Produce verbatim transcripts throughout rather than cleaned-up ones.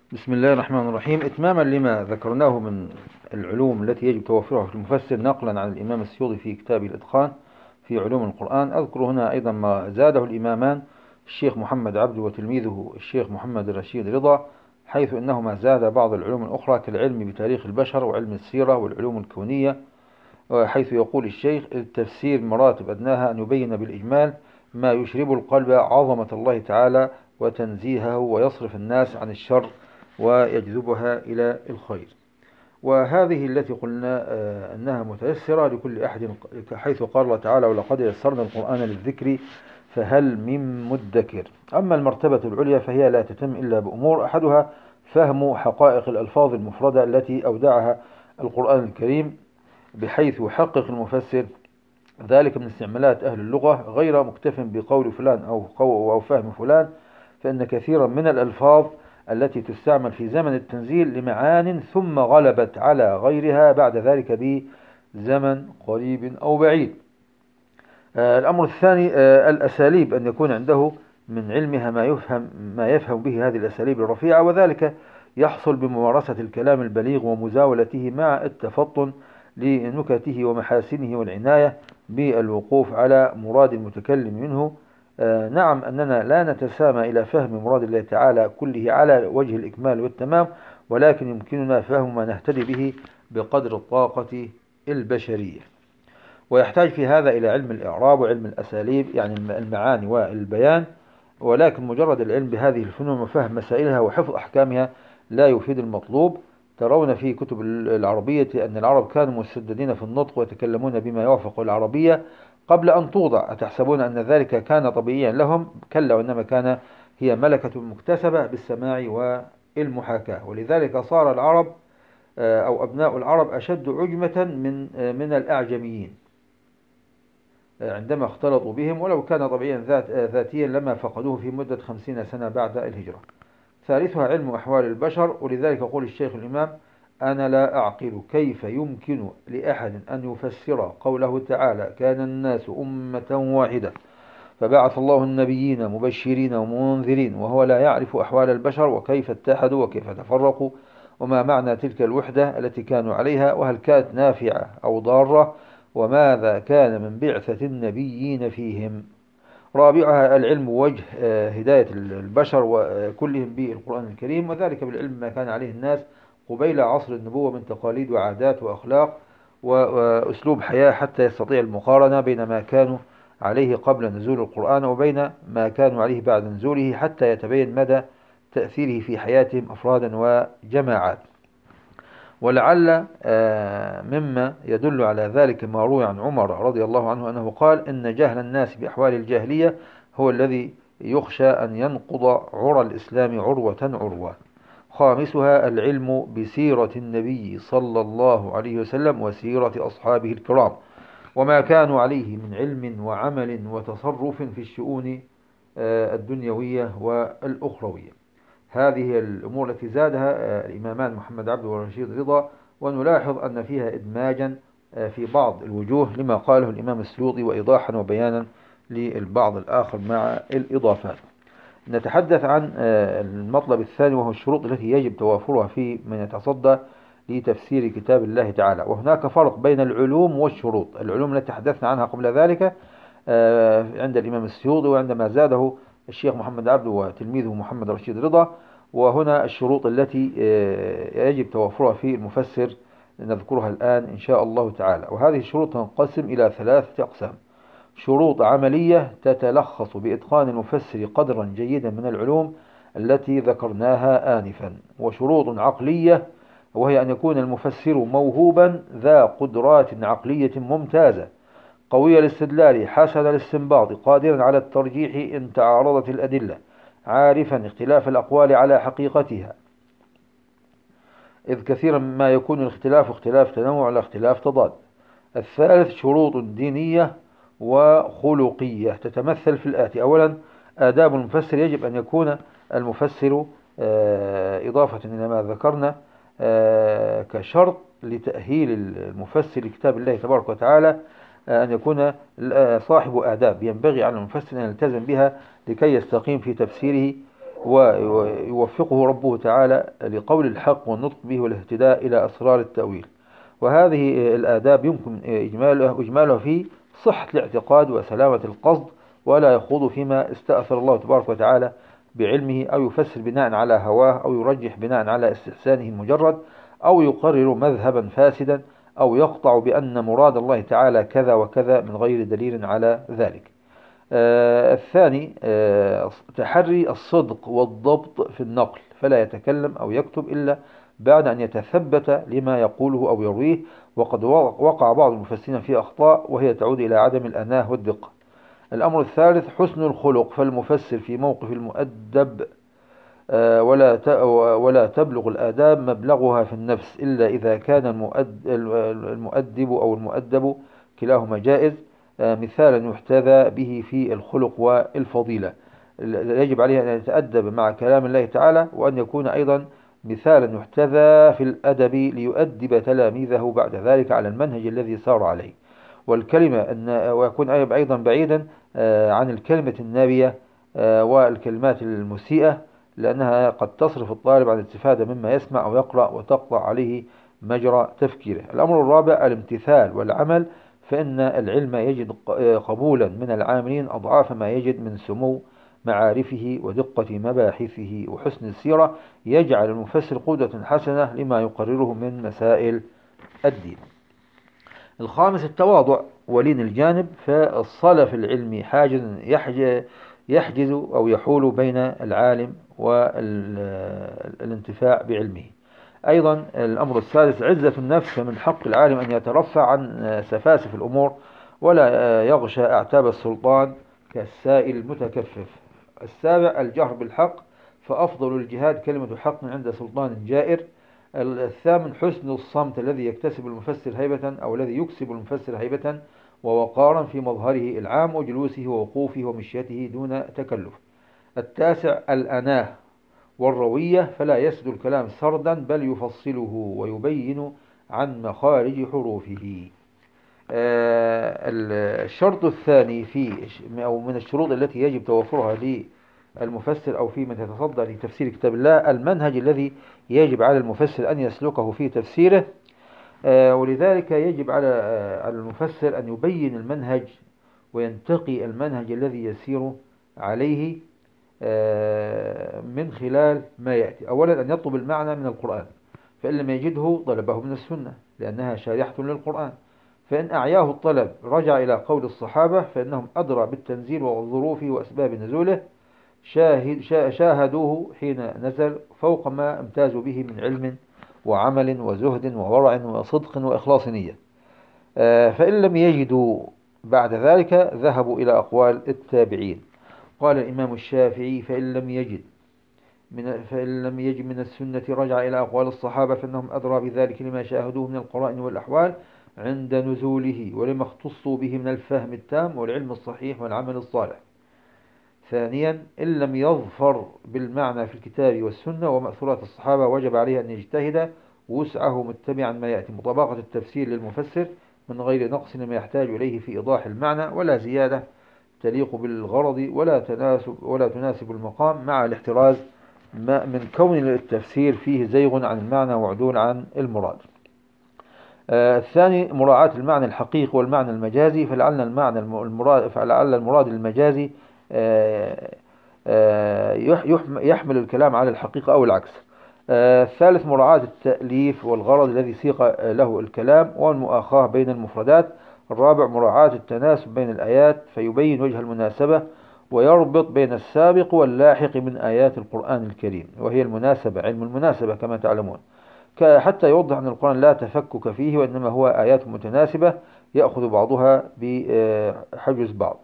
بسم الله الرحمن الرحيم. إتماما لما ذكرناه من العلوم التي يجب توفرها في المفسر نقلا عن الإمام السيوطي في كتابه الإتقان في علوم القرآن، أذكر هنا أيضا ما زاده الإمامان الشيخ محمد عبده وتلميذه الشيخ محمد الرشيد رضا، حيث أنهما زاد بعض العلوم الأخرى كالعلم بتاريخ البشر وعلم السيرة والعلوم الكونية، حيث يقول الشيخ: التفسير مراتب أدناها أن يبين بالإجمال ما يشرب القلب عظمة الله تعالى وتنزيهه ويصرف الناس عن الشر ويجذبها إلى الخير. وهذه التي قلنا آه، أنها متيسرة لكل أحد، حيث قال الله تعالى: ولقد يسرنا القرآن للذكر فهل من مدكر. أما المرتبة العليا فهي لا تتم إلا بأمور، أحدها فهم حقائق الألفاظ المفردة التي أودعها القرآن الكريم، بحيث يحقق المفسر ذلك من استعمالات أهل اللغة غير مكتف بقول فلان أو أو فهم فلان، فإن كثيرا من الألفاظ التي تستعمل في زمن التنزيل لمعان ثم غلبت على غيرها بعد ذلك بزمن قريب أو بعيد. آه، الأمر الثاني آه، الأساليب، أن يكون عنده من علمها ما يفهم ما يفهم به هذه الأساليب الرفيعة، وذلك يحصل بممارسة الكلام البليغ ومزاولته مع التفطن لنكته ومحاسنه والعناية بالوقوف على مراد المتكلم منه. آه، نعم أننا لا نتسامى إلى فهم مراد الله تعالى كله على وجه الإكمال والتمام، ولكن يمكننا فهم ما نهتدي به بقدر الطاقة البشرية. ويحتاج في هذا إلى علم الإعراب وعلم الأساليب، يعني المعاني والبيان، ولكن مجرد العلم بهذه الفنون وفهم مسائلها وحفظ أحكامها لا يفيد المطلوب. ترون في كتب العربية أن العرب كانوا مسددين في النطق ويتكلمون بما يوافق العربية قبل أن توضع. أتحسبون أن ذلك كان طبيعيا لهم؟ كلا، وإنما كان هي ملكة مكتسبة بالسماع والمحاكاة. ولذلك صار العرب أو أبناء العرب أشد عجمة من من الأعجميين عندما اختلطوا بهم، ولو كان طبيعيا ذات ذاتيا لما فقدوه في مدة خمسين سنة بعد الهجرة. ثالثها علم أحوال البشر، ولذلك يقول الشيخ الإمام: أنا لا أعقل كيف يمكن لأحد أن يفسر قوله تعالى: كان الناس أمة واحدة فبعث الله النبيين مبشرين ومنذرين، وهو لا يعرف أحوال البشر وكيف اتحدوا وكيف تفرقوا، وما معنى تلك الوحدة التي كانوا عليها، وهل كانت نافعة أو ضارة، وماذا كان من بعثة النبيين فيهم. رابعها العلم وجه آه، هداية البشر وكلهم بالقرآن الكريم، وذلك بالعلم ما كان عليه الناس قبيل عصر النبوة من تقاليد وعادات وأخلاق وأسلوب حياة، حتى يستطيع المقارنة بين ما كانوا عليه قبل نزول القرآن وبين ما كانوا عليه بعد نزوله، حتى يتبين مدى تأثيره في حياتهم أفرادا وجماعات. ولعل آه، مما يدل على ذلك ما روي عن عمر رضي الله عنه أنه قال: إن جهل الناس بأحوال الجاهلية هو الذي يخشى أن ينقض عرى الإسلام عروة عروة. خامسها العلم بسيرة النبي صلى الله عليه وسلم وسيرة أصحابه الكرام، وما كانوا عليه من علم وعمل وتصرف في الشؤون آه، الدنيوية والأخروية. هذه الأمور التي زادها آه، الإمامان محمد عبده ورشيد رضا، ونلاحظ أن فيها إدماجا آه، في بعض الوجوه لما قاله الإمام السيوطي، وإيضاحا وبيانا للبعض الآخر مع الإضافات. نتحدث عن آه، المطلب الثاني، وهو الشروط التي يجب توافرها في من يتصدى لتفسير كتاب الله تعالى. وهناك فرق بين العلوم والشروط. العلوم التي تحدثنا عنها قبل ذلك آه، عند الإمام السيوطي، وعندما زاده الشيخ محمد عبده وتلميذه محمد رشيد رضا. وهنا الشروط التي آه، يجب توفرها في المفسر نذكرها الآن إن شاء الله تعالى. وهذه الشروط تنقسم إلى ثلاثة أقسام: شروط عملية تتلخص بإتقان المفسر قدرا جيدا من العلوم التي ذكرناها آنفا، وشروط عقلية، وهي أن يكون المفسر موهوبا ذا قدرات عقلية ممتازة قوي الاستدلال حسن الاستنباط قادرا على الترجيح إن تعارضت الأدلة عارفا اختلاف الأقوال على حقيقتها، إذ كثيرا ما يكون الاختلاف اختلاف تنوع لا اختلاف تضاد. الثالث شروط دينية وخلقية تتمثل في الآتي: أولا آداب المفسر، يجب أن يكون المفسر آه، إضافة إلى ما ذكرنا آه، كشرط لتأهيل المفسر لكتاب الله تبارك وتعالى، آه، أن يكون صاحب آداب ينبغي على المفسر أن يلتزم بها لكي يستقيم في تفسيره ويوفقه ربه تعالى لقول الحق والنطق به والاهتداء إلى أسرار التأويل. وهذه الآداب يمكن إجمالها, إجمالها في صحة الاعتقاد وسلامة القصد، ولا يخوض فيما استأثر الله تبارك وتعالى بعلمه، أو يفسر بناء على هواه، أو يرجح بناء على استحسانه المجرد، أو يقرر مذهبا فاسدا، أو يقطع بأن مراد الله تعالى كذا وكذا من غير دليل على ذلك. آه الثاني آه تحري الصدق والضبط في النقل، فلا يتكلم أو يكتب إلا بعد أن يتثبت لما يقوله أو يرويه. وقد وقع بعض المفسرين في أخطاء وهي تعود إلى عدم الأناه والدقة. الأمر الثالث حسن الخلق، فالمفسر في موقف المؤدب آه ولا ولا تبلغ الآداب مبلغها في النفس إلا إذا كان المؤدب أو المؤدب كلاهما جائز، مثالا يحتذى به في الخلق والفضيلة. يجب عليه أن يتأدب مع كلام الله تعالى، وأن يكون أيضا مثالا يحتذى في الأدب ليؤدب تلاميذه بعد ذلك على المنهج الذي سار عليه. والكلمة أن ويكون أيضا بعيدا عن الكلمة النابية والكلمات المسيئة، لأنها قد تصرف الطالب عن الاستفادة مما يسمع أو يقرأ وتقطع عليه مجرى تفكيره. الأمر الرابع الامتثال والعمل، فإن العلم يجد قبولا من العاملين أضعاف ما يجد من سمو معارفه ودقة مباحثه وحسن السيرة، يجعل المفسر قدوة حسنة لما يقرره من مسائل الدين. الخامس التواضع ولين الجانب، فالصلف العلمي حاجز يحجز أو يحول بين العالم والانتفاع بعلمه. أيضا الأمر السادس عزة النفس، فمن حق العالم أن يترفع عن سفاسف الأمور ولا يغشى أعتاب السلطان كالسائل المتكفف. السابع الجهر بالحق، فأفضل الجهاد كلمة حق عند سلطان جائر. الثامن حسن الصمت الذي يكتسب المفسر هيبة أو الذي يكسب المفسر هيبة ووقارا في مظهره العام وجلوسه ووقوفه ومشيته دون تكلف. التاسع الأناه والروية، فلا يسد الكلام سردا بل يفصله ويبين عن مخارج حروفه. الشرط الثاني في أو من الشروط التي يجب توفرها للمفسر أو في من يتصدى لتفسير كتاب الله المنهج الذي يجب على المفسر أن يسلكه في تفسيره. ولذلك يجب على على المفسر أن يبين المنهج وينتقي المنهج الذي يسير عليه من خلال ما يأتي. أولا أن يطلب المعنى من القرآن، فإن لم يجده طلبه من السنة لأنها شارحة للقرآن. فإن أعياه الطلب رجع إلى قول الصحابة، فإنهم أدرى بالتنزيل وظروفه وأسباب نزوله، شاهد شاهدوه حين نزل فوق ما امتازوا به من علم وعمل وزهد وورع وصدق وإخلاص نية. فإن لم يجدوا بعد ذلك ذهبوا إلى أقوال التابعين. قال الإمام الشافعي فإن لم يجد من فإن لم يجد من السنة رجع إلى أقوال الصحابة، فإنهم أدرى بذلك لما شاهدوه من القرائن والأحوال عند نزوله، ولما اختصوا به من الفهم التام والعلم الصحيح والعمل الصالح. ثانيا إن لم يظفر بالمعنى في الكتاب والسنة ومأثورات الصحابة وجب عليه أن يجتهد وسعه متبعا ما يأتي، مطابقة التفسير للمفسر من غير نقص لما يحتاج إليه في إيضاح المعنى، ولا زيادة تليق بالغرض ولا تناسب ولا تناسب المقام، مع الاحتراز من كون التفسير فيه زيغ عن المعنى وعدول عن المراد. آه الثاني مراعاة المعنى الحقيقي والمعنى المجازي، فلعل المعنى المراد فلعل المراد المجازي آه آه يحمل الكلام على الحقيقة أو العكس. آه الثالث مراعاة التأليف والغرض الذي سيق له الكلام والمؤاخاة بين المفردات. الرابع مراعاة التناسب بين الآيات فيبين وجه المناسبة ويربط بين السابق واللاحق من آيات القرآن الكريم، وهي المناسبة، علم المناسبة كما تعلمون، حتى يوضح أن القرآن لا تفكك فيه وإنما هو آيات متناسبة يأخذ بعضها بحجز بعض.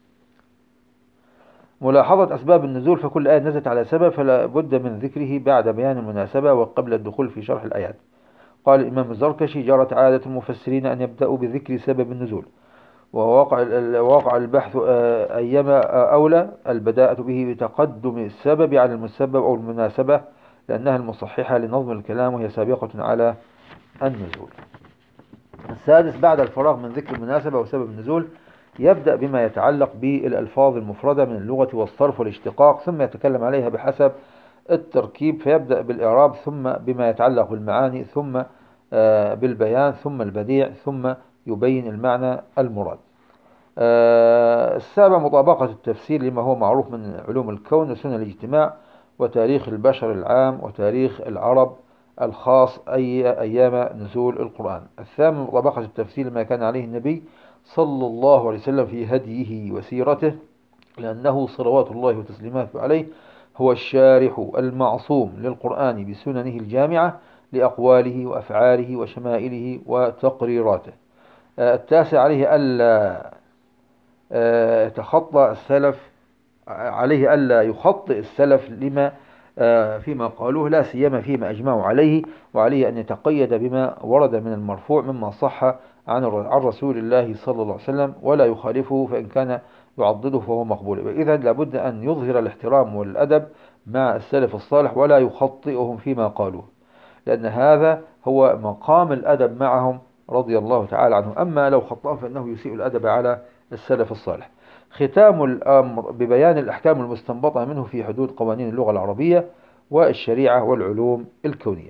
ملاحظة أسباب النزول، فكل آية نزلت على سبب فلا بد من ذكره بعد بيان المناسبة وقبل الدخول في شرح الآيات. قال الإمام الزركشي جرت عادة المفسرين أن يبدأوا بذكر سبب النزول، وواقع البحث أيما أولى البداءة به بتقدم السبب على المسبب أو المناسبة، لأنها المصححة لنظم الكلام وهي سابقة على النزول. السادس بعد الفراغ من ذكر المناسبة وسبب النزول يبدأ بما يتعلق بالألفاظ المفردة من اللغة والصرف والاشتقاق، ثم يتكلم عليها بحسب التركيب، فيبدأ بالإعراب، ثم بما يتعلق بالمعاني، ثم آه، بالبيان، ثم البديع، ثم يبين المعنى المراد. آه، السابع مطابقة التفسير لما هو معروف من علوم الكون وسنن الاجتماع وتاريخ البشر العام وتاريخ العرب الخاص أي أيام نزول القرآن. الثامن مطابقة التفسير لما كان عليه النبي صلى الله عليه وسلم في هديه وسيرته، لأنه صلوات الله وتسليماته عليه هو الشارح المعصوم للقرآن بسننه الجامعة لأقواله وأفعاله وشمائله وتقريراته. آه، التاسع عليه ألا آه، يتخطى السلف عليه ألا يخطئ السلف لما آه، فيما قالوه، لا سيما فيما أجمعوا عليه، وعليه أن يتقيد بما ورد من المرفوع مما صح عن الر- عن رسول الله صلى الله عليه وسلم، ولا يخالفه، فإن كان يعضده فهو مقبول. إذا لابد أن يظهر الاحترام والأدب مع السلف الصالح ولا يخطئهم فيما قالوه، لأن هذا هو مقام الأدب معهم رضي الله تعالى عنه. أما لو خطأ فإنه يسيء الأدب على السلف الصالح. ختام الأمر ببيان الأحكام المستنبطة منه في حدود قوانين اللغة العربية والشريعة والعلوم الكونية.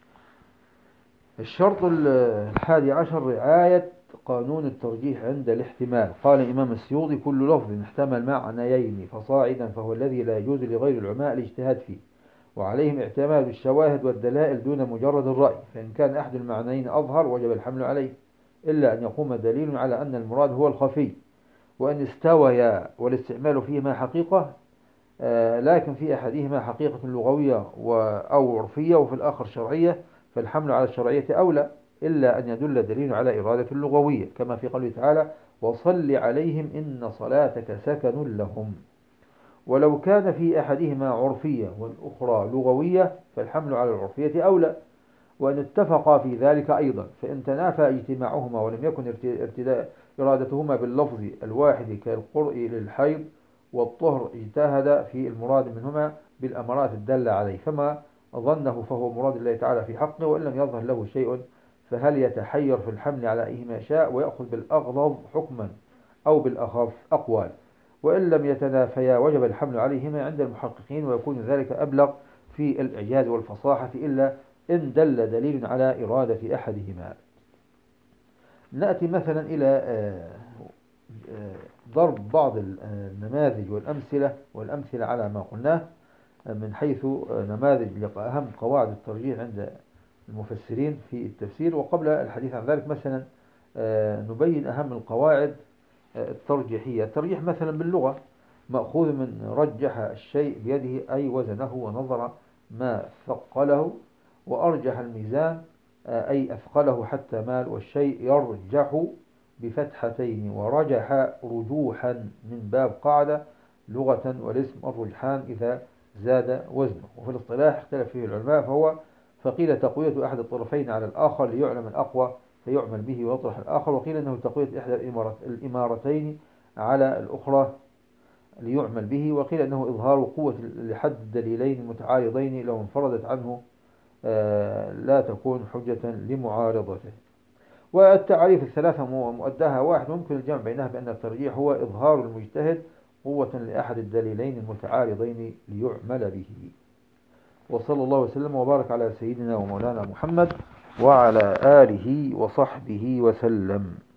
الشرط ال- الحادي عشر رعاية قانون الترجيح عند الاحتمال. قال الإمام السيوطي: كل لفظ احتمل معنيين فصاعدا فهو الذي لا يجوز لغير العلماء الاجتهاد فيه، وعليهم اعتماد الشواهد والدلائل دون مجرد الرأي، فإن كان أحد المعنيين أظهر وجب الحمل عليه، إلا أن يقوم دليل على أن المراد هو الخفي، وأن استويا والاستعمال فيهما حقيقة، آه، لكن في أحدهما حقيقة لغوية و- أو عرفية وفي الآخر شرعية، فالحمل على الشرعية أولى، إلا أن يدل دليل على إرادة اللغوية، كما في قوله تعالى: وصل عليهم إن صلاتك سكن لهم. ولو كان في أحدهما عرفية والأخرى لغوية فالحمل على العرفية أولى، وأن اتفقا في ذلك أيضا، فإن تنافى اجتماعهما ولم يكن ارت- ارتداء إرادتهما باللفظ الواحد كالقرء للحيض والطهر، اجتهد في المراد منهما بالأمارات الدالة عليه، فما ظنه فهو مراد الله تعالى في حقه، وإن لم يظهر له شيء فهل يتحير في الحمل على أيهما شاء ويأخذ بالأغلظ حكما أو بالأخف أقوال، وإن لم يتنافيا وجب الحمل عليهما عند المحققين، ويكون ذلك أبلغ في الإعجاز والفصاحة، إلا إن دل دليل على إرادة أحدهما. نأتي مثلا إلى آه، آه، ضرب بعض النماذج والأمثلة والأمثلة على ما قلناه من حيث نماذج لأهم قواعد الترجيح عند المفسرين في التفسير. وقبل الحديث عن ذلك مثلا آه، نبين أهم القواعد آه، الترجيحية. الترجيح مثلا باللغة مأخوذ من رجح الشيء بيده، أي وزنه ونظر ما ثقله، وأرجح الميزان آه، أي أثقله حتى مال، والشيء يرجح بفتحتين، ورجح رجوحا من باب قاعدة لغة، والاسم الرجحان إذا زاد وزنه. وفي الاصطلاح اختلف فيه العلماء، فهو فقيل تقوية أحد الطرفين على الآخر ليعلم الأقوى فيعمل به ويطرح الآخر، وقيل أنه تقوية إحدى الإمارات- الإمارتين على الأخرى ليعمل به، وقيل أنه إظهار قوة لحد الدليلين المتعارضين لو انفردت عنه آه، لا تكون حجة لمعارضته. والتعريف الثلاثة مو- مؤداها واحد، ممكن الجمع بينها بأن الترجيح هو إظهار المجتهد قوة لأحد الدليلين المتعارضين ليعمل به. وصلى الله وسلم وبارك على سيدنا ومولانا محمد وعلى آله وصحبه وسلم.